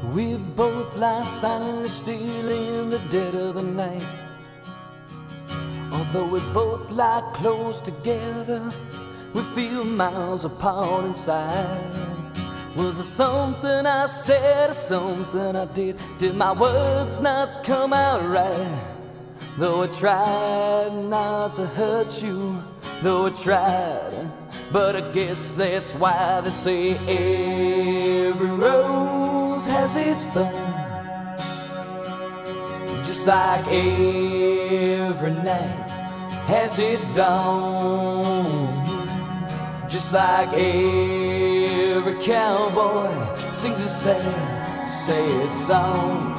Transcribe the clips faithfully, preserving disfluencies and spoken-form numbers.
We both lie silently still in the dead of the night. Although we both lie close together, we feel miles apart inside. Was it something I said or something I did? Did my words not come out right? Though I tried not to hurt you, though I tried, but I guess that's why they say every rose has its thorn. Just like every night has its dawn. Just like every cowboy sings a sad, sad song.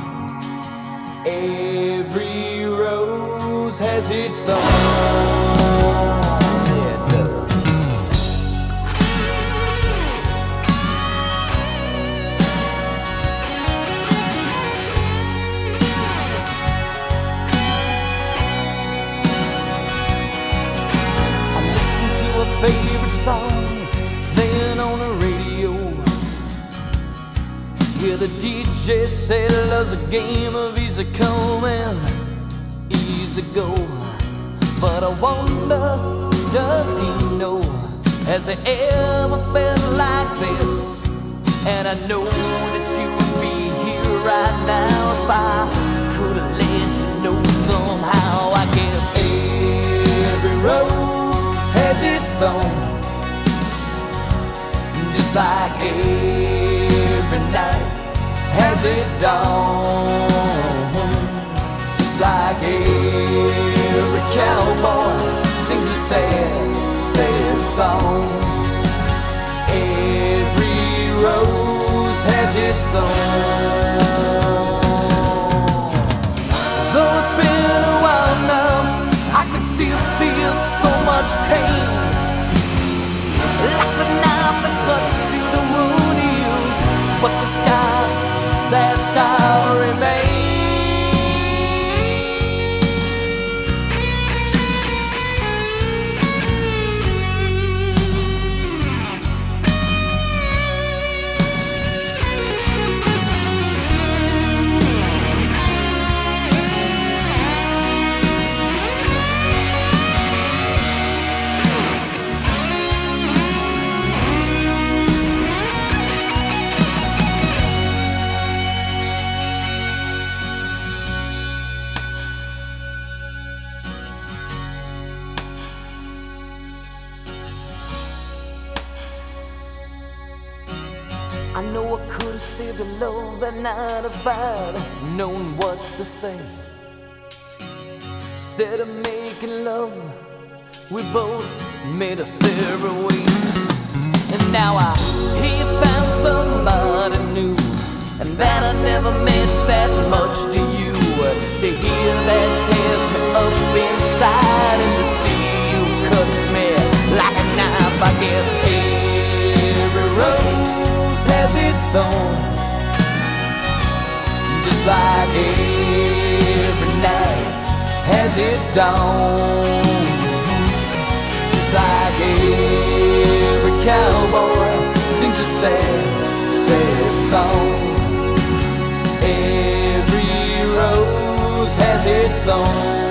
Every rose has its thorn. Yeah, it does. I listen to a favorite song playing on the radio, where the D J said love's a game of easy come and easy go. But I wonder, does he know? Has he ever felt like this? And I know that you would be here right now if I could have let you know somehow. I guess every rose has its thorn. Just like every night has its dawn. Just like every cowboy sings a sad, sad song. Every rose has its thorn. Though it's been a while now, I can still feel so much pain. Like the knife that cuts you, the wound heals, but the scar, that scar remains. I know I could have saved a love that night if I'd known what to say. Instead of making love, we both made us separate ways. And now I hear you found somebody new, and that I never meant that much to you. To hear that tears me up inside, and to see you cuts me like a knife. I guess every rose has its thorn. Just like every night has its dawn. Just like every cowboy sings a sad, sad song. Every rose has its thorn.